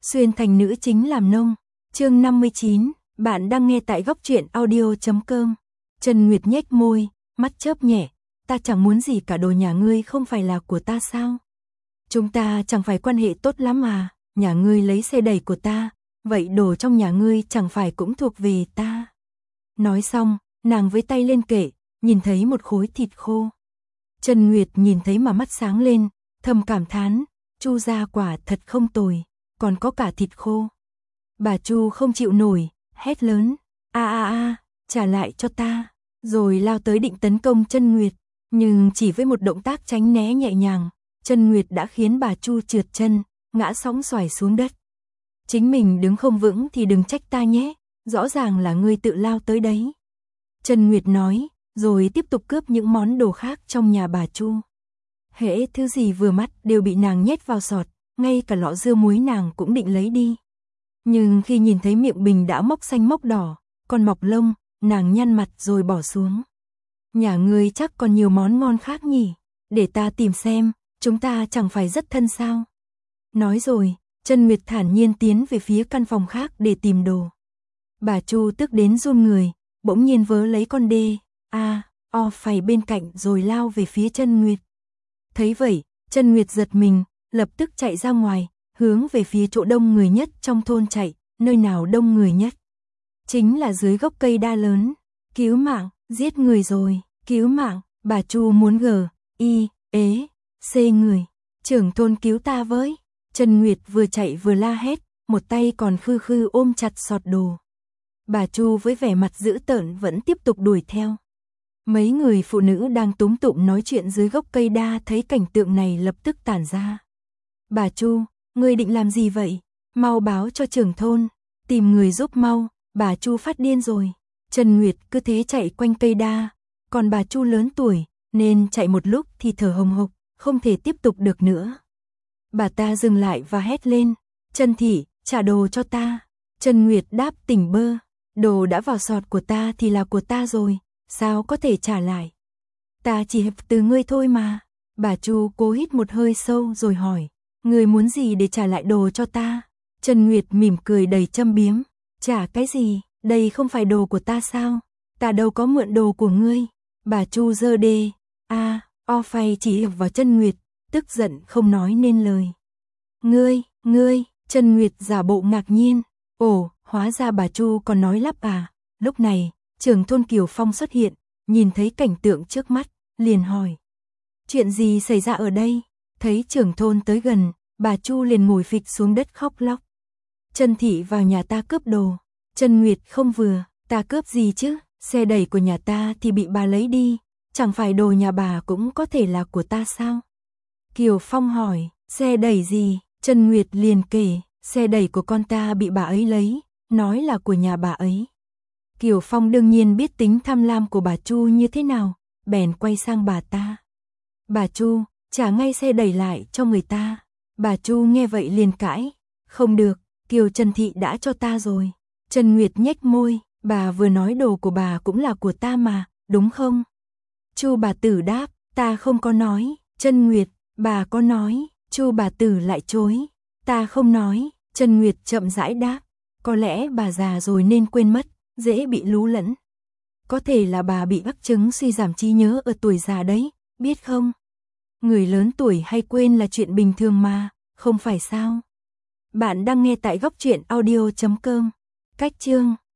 xuyên thành nữ chính làm nông. Chương 59, bạn đang nghe tại góc truyện audio.com. Trần Nguyệt nhếch môi, mắt chớp nhẹ, ta chẳng muốn gì cả, đồ nhà ngươi không phải là của ta sao? Chúng ta chẳng phải quan hệ tốt lắm à, nhà ngươi lấy xe đẩy của ta, vậy đồ trong nhà ngươi chẳng phải cũng thuộc về ta. Nói xong, nàng với tay lên kệ, nhìn thấy một khối thịt khô. Trần Nguyệt nhìn thấy mà mắt sáng lên, thầm cảm thán, Chu gia quả thật không tồi, còn có cả thịt khô. Bà Chu không chịu nổi, hét lớn, trả lại cho ta, rồi lao tới định tấn công Trần Nguyệt, nhưng chỉ với một động tác tránh né nhẹ nhàng, Trần Nguyệt đã khiến bà Chu trượt chân, ngã sóng xoài xuống đất. Chính mình đứng không vững thì đừng trách ta nhé, rõ ràng là ngươi tự lao tới đấy. Trần Nguyệt nói, rồi tiếp tục cướp những món đồ khác trong nhà bà Chu. Hễ thứ gì vừa mắt đều bị nàng nhét vào sọt, ngay cả lọ dưa muối nàng cũng định lấy đi. Nhưng khi nhìn thấy miệng bình đã mốc xanh mốc đỏ, còn mọc lông, nàng nhăn mặt rồi bỏ xuống. Nhà ngươi chắc còn nhiều món ngon khác nhỉ, để ta tìm xem, chúng ta chẳng phải rất thân sao. Nói rồi, Trần Nguyệt thản nhiên tiến về phía căn phòng khác để tìm đồ. Bà Chu tức đến run người, bỗng nhiên vớ lấy con đê, phày bên cạnh rồi lao về phía Trần Nguyệt. Thấy vậy, Trần Nguyệt giật mình, lập tức chạy ra ngoài, hướng về phía chỗ đông người nhất trong thôn chạy, nơi nào đông người nhất? Chính là dưới gốc cây đa lớn. Cứu mạng, giết người rồi, cứu mạng, bà Chu muốn người. Trưởng thôn cứu ta với. Trần Nguyệt vừa chạy vừa la hét, một tay còn khư khư ôm chặt sọt đồ. Bà Chu với vẻ mặt dữ tợn vẫn tiếp tục đuổi theo. Mấy người phụ nữ đang túm tụm nói chuyện dưới gốc cây đa thấy cảnh tượng này lập tức tản ra. Bà Chu, ngươi định làm gì vậy? Mau báo cho trưởng thôn, tìm người giúp mau, bà Chu phát điên rồi. Trần Nguyệt cứ thế chạy quanh cây đa, còn bà Chu lớn tuổi, nên chạy một lúc thì thở hồng hộc, không thể tiếp tục được nữa. Bà ta dừng lại và hét lên, Trần Thị, trả đồ cho ta. Trần Nguyệt đáp tỉnh bơ, đồ đã vào sọt của ta thì là của ta rồi, sao có thể trả lại? Ta chỉ hợp từ ngươi thôi mà. Bà Chu cố hít một hơi sâu rồi hỏi, ngươi muốn gì để trả lại đồ cho ta? Trần Nguyệt mỉm cười đầy châm biếm, trả cái gì, đây không phải đồ của ta sao? Ta đâu có mượn đồ của ngươi. Bà Chu giơ đê, phày chỉ vào Trần Nguyệt, tức giận không nói nên lời. Ngươi, Trần Nguyệt giả bộ ngạc nhiên, hóa ra bà Chu còn nói lắp à. Lúc này, trưởng thôn Kiều Phong xuất hiện, nhìn thấy cảnh tượng trước mắt, liền hỏi. Chuyện gì xảy ra ở đây? Thấy trưởng thôn tới gần, bà Chu liền ngồi phịch xuống đất khóc lóc. Trần Thị vào nhà ta cướp đồ. Trần Nguyệt không vừa, ta cướp gì chứ? Xe đẩy của nhà ta thì bị bà lấy đi, chẳng phải đồ nhà bà cũng có thể là của ta sao? Kiều Phong hỏi, xe đẩy gì? Trần Nguyệt liền kể, xe đẩy của con ta bị bà ấy lấy, nói là của nhà bà ấy. Kiều Phong đương nhiên biết tính tham lam của bà Chu như thế nào, bèn quay sang bà ta. Bà Chu, trả ngay xe đẩy lại cho người ta. Bà Chu nghe vậy liền cãi, không được, Kiều Trần Thị đã cho ta rồi. Trần Nguyệt nhếch môi, bà vừa nói đồ của bà cũng là của ta mà, đúng không? Chu bà tử đáp, ta không có nói. Trần Nguyệt, bà có nói. Chu bà tử lại chối, ta không nói. Trần Nguyệt chậm rãi đáp, có lẽ bà già rồi nên quên mất, dễ bị lú lẫn. Có thể là bà bị mắc chứng suy giảm trí nhớ ở tuổi già đấy, biết không? Người lớn tuổi hay quên là chuyện bình thường mà, không phải sao? Bạn đang nghe tại góc truyện audio.com. Cách chương